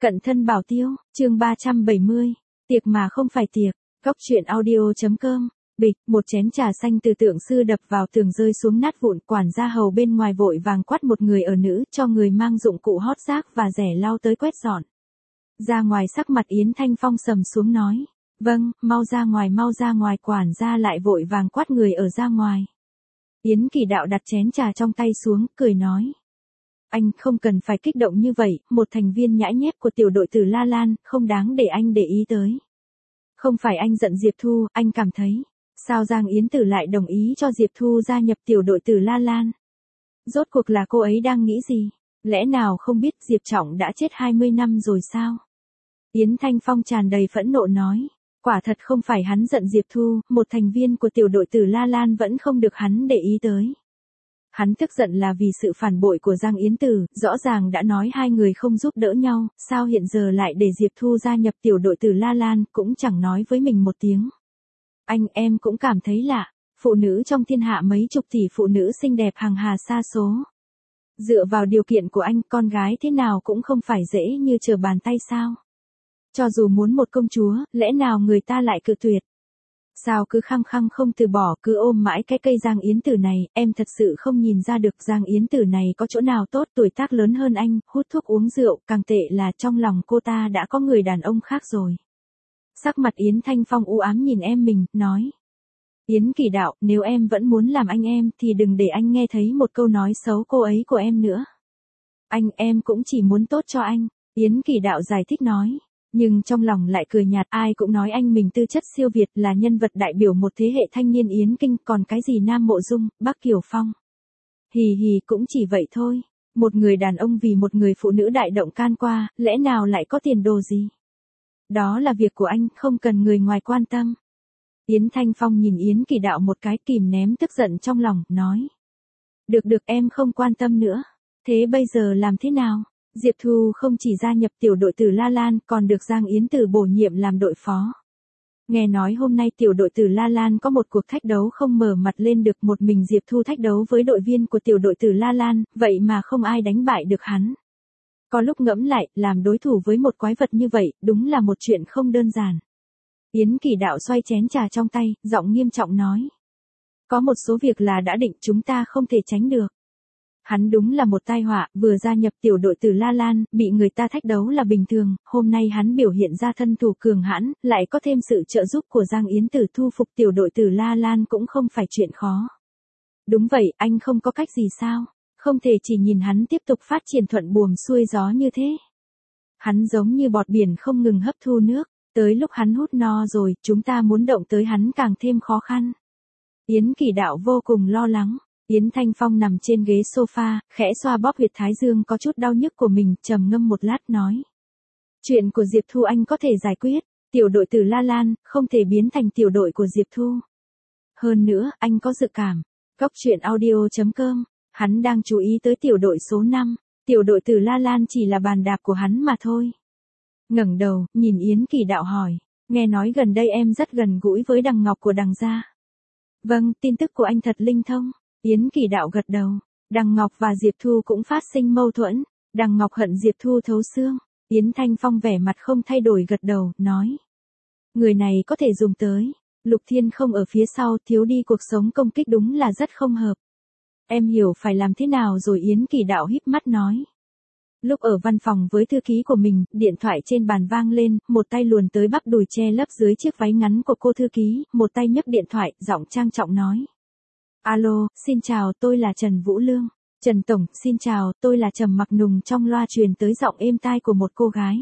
Cận thân bảo tiêu, chương 370. Tiệc mà không phải tiệc. Góc truyện audio.com. Bịch, một chén trà xanh từ tượng sư đập vào tường rơi xuống nát vụn. Quản gia hầu bên ngoài vội vàng quát một người ở nữ cho người mang dụng cụ hót rác và rẻ lau tới quét dọn. Ra ngoài, sắc mặt Yến Thanh Phong sầm xuống nói. Vâng, mau ra ngoài. Quản gia lại vội vàng quát người ở ra ngoài. Yến Kỳ Đạo đặt chén trà trong tay xuống, cười nói. Anh không cần phải kích động như vậy, một thành viên nhãi nhép của tiểu đội Tử La Lan, không đáng để anh để ý tới. Không phải anh giận Diệp Thu, anh cảm thấy, sao Giang Yến Tử lại đồng ý cho Diệp Thu gia nhập tiểu đội Tử La Lan? Rốt cuộc là cô ấy đang nghĩ gì? Lẽ nào không biết Diệp Trọng đã chết 20 năm rồi sao? Yến Thanh Phong tràn đầy phẫn nộ nói. Quả thật không phải hắn giận Diệp Thu, một thành viên của tiểu đội Tử La Lan vẫn không được hắn để ý tới. Hắn tức giận là vì sự phản bội của Giang Yến Tử, rõ ràng đã nói hai người không giúp đỡ nhau, sao hiện giờ lại để Diệp Thu gia nhập tiểu đội Tử La Lan, cũng chẳng nói với mình một tiếng. Em cũng cảm thấy lạ, phụ nữ trong thiên hạ mấy chục tỷ phụ nữ xinh đẹp hàng hà sa số. Dựa vào điều kiện của anh, con gái thế nào cũng không phải dễ như trở bàn tay sao. Cho dù muốn một công chúa, lẽ nào người ta lại cự tuyệt? Sao cứ khăng khăng không từ bỏ, cứ ôm mãi cái cây Giang Yến Tử này, em thật sự không nhìn ra được Giang Yến Tử này có chỗ nào tốt, tuổi tác lớn hơn anh, hút thuốc uống rượu, càng tệ là trong lòng cô ta đã có người đàn ông khác rồi. Sắc mặt Yến Thanh Phong u ám nhìn em mình, nói. Yến Kỳ Đạo, nếu em vẫn muốn làm anh em thì đừng để anh nghe thấy một câu nói xấu cô ấy của em nữa. Em cũng chỉ muốn tốt cho anh, Yến Kỳ Đạo giải thích nói. Nhưng trong lòng lại cười nhạt, ai cũng nói anh mình tư chất siêu việt, là nhân vật đại biểu một thế hệ thanh niên Yến Kinh, còn cái gì Nam Mộ Dung, Bắc Kiều Phong. Hì hì, cũng chỉ vậy thôi. Một người đàn ông vì một người phụ nữ đại động can qua, lẽ nào lại có tiền đồ gì? Đó là việc của anh, không cần người ngoài quan tâm. Yến Thanh Phong nhìn Yến Kỳ Đạo một cái, kìm ném tức giận trong lòng, nói. Được, em không quan tâm nữa. Thế bây giờ làm thế nào? Diệp Thu không chỉ gia nhập tiểu đội Tử La Lan, còn được Giang Yến Tử bổ nhiệm làm đội phó. Nghe nói hôm nay tiểu đội Tử La Lan có một cuộc thách đấu không mở mặt lên được, một mình Diệp Thu thách đấu với đội viên của tiểu đội Tử La Lan, vậy mà không ai đánh bại được hắn. Có lúc ngẫm lại, làm đối thủ với một quái vật như vậy, đúng là một chuyện không đơn giản. Yến Kỳ Đạo xoay chén trà trong tay, giọng nghiêm trọng nói. Có một số việc là đã định, chúng ta không thể tránh được. Hắn đúng là một tai họa, vừa gia nhập tiểu đội Tử La Lan, bị người ta thách đấu là bình thường, hôm nay hắn biểu hiện ra thân thủ cường hãn, lại có thêm sự trợ giúp của Giang Yến Tử, thu phục tiểu đội Tử La Lan cũng không phải chuyện khó. Đúng vậy, anh không có cách gì sao? Không thể chỉ nhìn hắn tiếp tục phát triển thuận buồm xuôi gió như thế. Hắn giống như bọt biển không ngừng hấp thu nước, tới lúc hắn hút no rồi, chúng ta muốn động tới hắn càng thêm khó khăn. Yến Kỳ Đạo vô cùng lo lắng. Yến Thanh Phong nằm trên ghế sofa, khẽ xoa bóp huyệt thái dương có chút đau nhức của mình, trầm ngâm một lát nói. Chuyện của Diệp Thu anh có thể giải quyết, tiểu đội Tử La Lan, không thể biến thành tiểu đội của Diệp Thu. Hơn nữa, anh có dự cảm. Góc truyện audio.com, hắn đang chú ý tới tiểu đội số 5, tiểu đội Tử La Lan chỉ là bàn đạp của hắn mà thôi. Ngẩng đầu, nhìn Yến Kỳ Đạo hỏi, nghe nói gần đây em rất gần gũi với Đằng Ngọc của Đằng gia. Vâng, tin tức của anh thật linh thông. Yến Kỳ Đạo gật đầu, Đằng Ngọc và Diệp Thu cũng phát sinh mâu thuẫn, Đằng Ngọc hận Diệp Thu thấu xương, Yến Thanh Phong vẻ mặt không thay đổi gật đầu, nói. Người này có thể dùng tới, Lục Thiên không ở phía sau, thiếu đi cuộc sống công kích đúng là rất không hợp. Em hiểu phải làm thế nào rồi, Yến Kỳ Đạo híp mắt nói. Lúc ở văn phòng với thư ký của mình, điện thoại trên bàn vang lên, một tay luồn tới bắp đùi che lấp dưới chiếc váy ngắn của cô thư ký, một tay nhấc điện thoại, giọng trang trọng nói. Alo, xin chào, tôi là Trần Vũ Lương. Trần Tổng, xin chào, tôi là Trầm Mặc Nùng. Trong loa truyền tới giọng êm tai của một cô gái.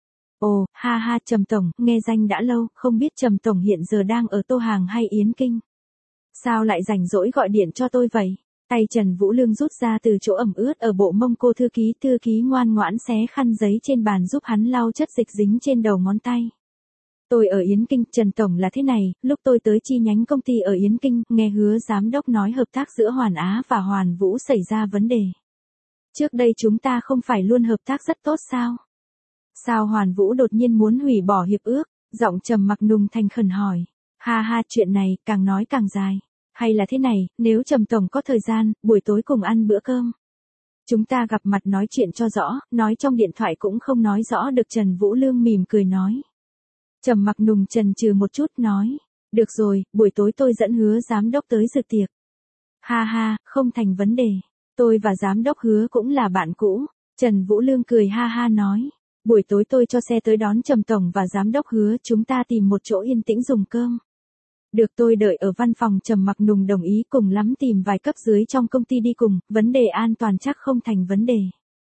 Ồ, ha ha, Trầm Tổng, nghe danh đã lâu, không biết Trầm Tổng hiện giờ đang ở Tô Hàng hay Yến Kinh. Sao lại rảnh rỗi gọi điện cho tôi vậy? Tay Trần Vũ Lương rút ra từ chỗ ẩm ướt ở bộ mông cô thư ký ngoan ngoãn xé khăn giấy trên bàn giúp hắn lau chất dịch dính trên đầu ngón tay. Tôi ở Yến Kinh, Trần Tổng là thế này, lúc tôi tới chi nhánh công ty ở Yến Kinh, nghe Hứa giám đốc nói hợp tác giữa Hoàn Á và Hoàn Vũ xảy ra vấn đề. Trước đây chúng ta không phải luôn hợp tác rất tốt sao? Sao Hoàn Vũ đột nhiên muốn hủy bỏ hiệp ước? Giọng Trầm Mặc Nùng thành khẩn hỏi. Ha ha, chuyện này, càng nói càng dài. Hay là thế này, nếu Trầm Tổng có thời gian, buổi tối cùng ăn bữa cơm. Chúng ta gặp mặt nói chuyện cho rõ, nói trong điện thoại cũng không nói rõ được. Trần Vũ Lương mỉm cười nói. Trầm Mặc Nùng chần chừ một chút nói. Được rồi, buổi tối tôi dẫn Hứa giám đốc tới dự tiệc. Ha ha, không thành vấn đề. Tôi và giám đốc Hứa cũng là bạn cũ. Trần Vũ Lương cười ha ha nói. Buổi tối tôi cho xe tới đón Trầm tổng và giám đốc Hứa, chúng ta tìm một chỗ yên tĩnh dùng cơm. Được, tôi đợi ở văn phòng. Trầm Mặc Nùng đồng ý, cùng lắm tìm vài cấp dưới trong công ty đi cùng, vấn đề an toàn chắc không thành vấn đề.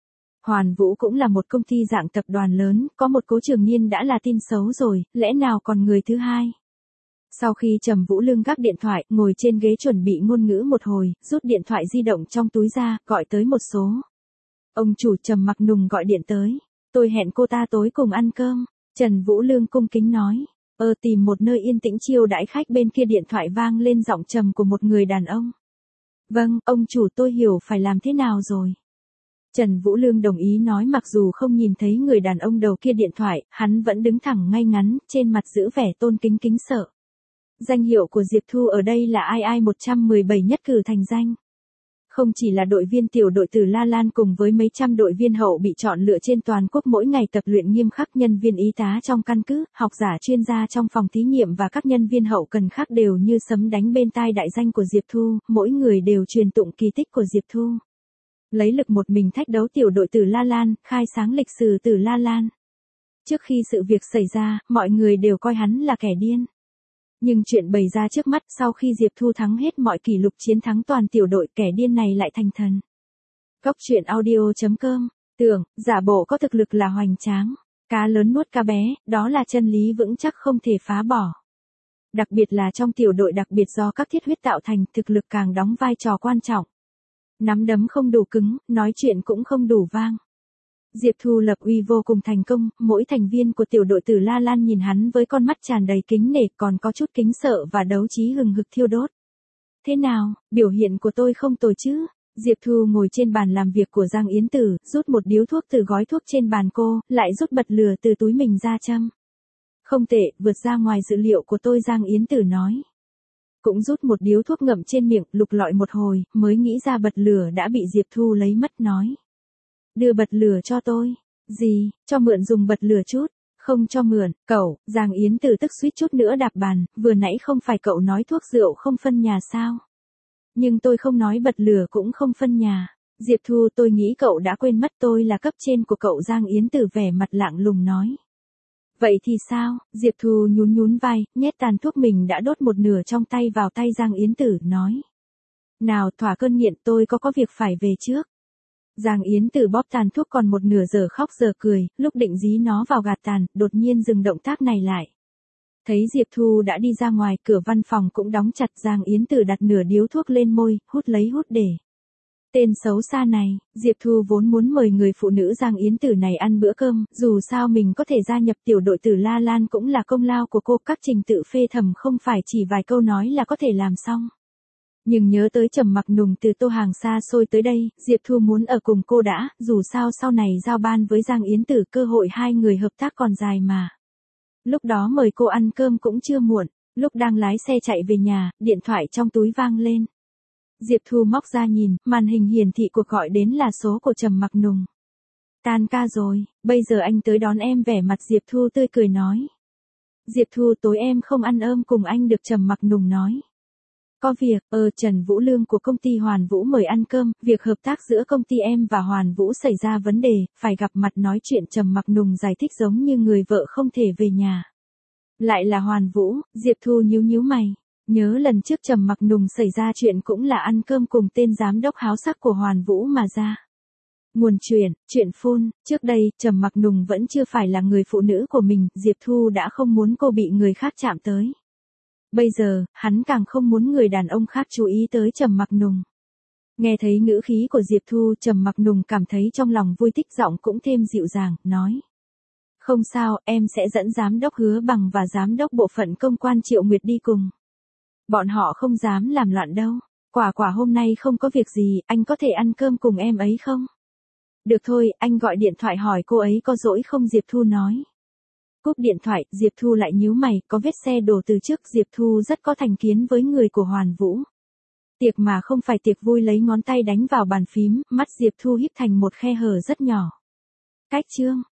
Hoàn Vũ cũng là một công ty dạng tập đoàn lớn, có một Cố Trường Nhiên đã là tin xấu rồi, lẽ nào còn người thứ hai. Sau khi Trầm Vũ Lương gác điện thoại, ngồi trên ghế chuẩn bị ngôn ngữ một hồi, rút điện thoại di động trong túi ra, gọi tới một số. Ông chủ, Trầm Mặc Nùng gọi điện tới. Tôi hẹn cô ta tối cùng ăn cơm. Trần Vũ Lương cung kính nói. Tìm một nơi yên tĩnh chiêu đãi khách. Bên kia điện thoại vang lên giọng trầm của một người đàn ông. Vâng, ông chủ, tôi hiểu phải làm thế nào rồi. Trần Vũ Lương đồng ý nói, mặc dù không nhìn thấy người đàn ông đầu kia điện thoại, hắn vẫn đứng thẳng ngay ngắn, trên mặt giữ vẻ tôn kính kính sợ. Danh hiệu của Diệp Thu ở đây là II 117 nhất cử thành danh. Không chỉ là đội viên tiểu đội Tử La Lan cùng với mấy trăm đội viên hậu bị chọn lựa trên toàn quốc mỗi ngày tập luyện nghiêm khắc, nhân viên y tá trong căn cứ, học giả chuyên gia trong phòng thí nghiệm và các nhân viên hậu cần khác đều như sấm đánh bên tai đại danh của Diệp Thu, mỗi người đều truyền tụng kỳ tích của Diệp Thu. Lấy lực một mình thách đấu tiểu đội Tử La Lan, khai sáng lịch sử Tử La Lan. Trước khi sự việc xảy ra, mọi người đều coi hắn là kẻ điên. Nhưng chuyện bày ra trước mắt, sau khi Diệp Thu thắng hết mọi kỷ lục, chiến thắng toàn tiểu đội, kẻ điên này lại thành thần. Góc truyện audio.com. Tưởng, giả bộ có thực lực là hoành tráng. Cá lớn nuốt cá bé, đó là chân lý vững chắc không thể phá bỏ. Đặc biệt là trong tiểu đội đặc biệt do các thiết huyết tạo thành, thực lực càng đóng vai trò quan trọng. Nắm đấm không đủ cứng, nói chuyện cũng không đủ vang. Diệp Thu lập uy vô cùng thành công, mỗi thành viên của tiểu đội Tử La Lan nhìn hắn với con mắt tràn đầy kính nể, còn có chút kính sợ và đấu trí hừng hực thiêu đốt. Thế nào, biểu hiện của tôi không tồi chứ? Diệp Thu ngồi trên bàn làm việc của Giang Yến Tử, rút một điếu thuốc từ gói thuốc trên bàn cô, lại rút bật lửa từ túi mình ra châm. Không tệ, vượt ra ngoài dự liệu của tôi, Giang Yến Tử nói. Cũng rút một điếu thuốc ngậm trên miệng, lục lọi một hồi, mới nghĩ ra bật lửa đã bị Diệp Thu lấy mất, nói. Đưa bật lửa cho tôi. Gì, cho mượn dùng bật lửa chút. Không cho mượn, cậu. Giang Yến Tử tức suýt chút nữa đạp bàn, vừa nãy không phải cậu nói thuốc rượu không phân nhà sao? Nhưng tôi không nói bật lửa cũng không phân nhà. Diệp Thu, tôi nghĩ cậu đã quên mất tôi là cấp trên của cậu. Giang Yến Tử vẻ mặt lạnh lùng nói. Vậy thì sao? Diệp Thu nhún nhún vai, nhét tàn thuốc mình đã đốt một nửa trong tay vào tay Giang Yến Tử, nói. Nào, thỏa cơn nghiện, tôi có việc phải về trước. Giang Yến Tử bóp tàn thuốc còn một nửa, giờ khóc giờ cười, lúc định dí nó vào gạt tàn, đột nhiên dừng động tác này lại. Thấy Diệp Thu đã đi ra ngoài, cửa văn phòng cũng đóng chặt. Giang Yến Tử đặt nửa điếu thuốc lên môi, hút lấy hút để. Tên xấu xa này, Diệp Thu vốn muốn mời người phụ nữ Giang Yến Tử này ăn bữa cơm, dù sao mình có thể gia nhập tiểu đội Tử La Lan cũng là công lao của cô, các trình tự phê thẩm không phải chỉ vài câu nói là có thể làm xong. Nhưng nhớ tới Trầm Mặc Nùng từ Tô Hàng xa xôi tới đây, Diệp Thu muốn ở cùng cô đã, dù sao sau này giao ban với Giang Yến Tử, cơ hội hai người hợp tác còn dài mà. Lúc đó mời cô ăn cơm cũng chưa muộn. Lúc đang lái xe chạy về nhà, điện thoại trong túi vang lên. Diệp Thu móc ra nhìn, màn hình hiển thị cuộc gọi đến là số của Trầm Mặc Nùng. Tan ca rồi, bây giờ anh tới đón em. Vẻ mặt Diệp Thu tươi cười nói. Diệp Thu, tối em không ăn ôm cùng anh được. Trầm Mặc Nùng nói. Có việc, Trần Vũ Lương của công ty Hoàn Vũ mời ăn cơm, việc hợp tác giữa công ty em và Hoàn Vũ xảy ra vấn đề, phải gặp mặt nói chuyện. Trầm Mặc Nùng giải thích giống như người vợ không thể về nhà. Lại là Hoàn Vũ. Diệp Thu nhíu nhíu mày. Nhớ lần trước Trầm Mặc Nùng xảy ra chuyện cũng là ăn cơm cùng tên giám đốc háo sắc của Hoàn Vũ mà ra. Nguồn chuyện phun, trước đây, Trầm Mặc Nùng vẫn chưa phải là người phụ nữ của mình, Diệp Thu đã không muốn cô bị người khác chạm tới. Bây giờ, hắn càng không muốn người đàn ông khác chú ý tới Trầm Mặc Nùng. Nghe thấy ngữ khí của Diệp Thu, Trầm Mặc Nùng cảm thấy trong lòng vui thích, giọng cũng thêm dịu dàng, nói. Không sao, em sẽ dẫn giám đốc Hứa Bằng và giám đốc bộ phận công quan Triệu Nguyệt đi cùng. Bọn họ không dám làm loạn đâu. Quả hôm nay không có việc gì, anh có thể ăn cơm cùng em ấy không? Được thôi, anh gọi điện thoại hỏi cô ấy có rỗi không, Diệp Thu nói. Cúp điện thoại, Diệp Thu lại nhíu mày, có vết xe đổ từ trước. Diệp Thu rất có thành kiến với người của Hoàn Vũ. Tiệc mà không phải tiệc vui lấy ngón tay đánh vào bàn phím, mắt Diệp Thu híp thành một khe hở rất nhỏ. Cách chương.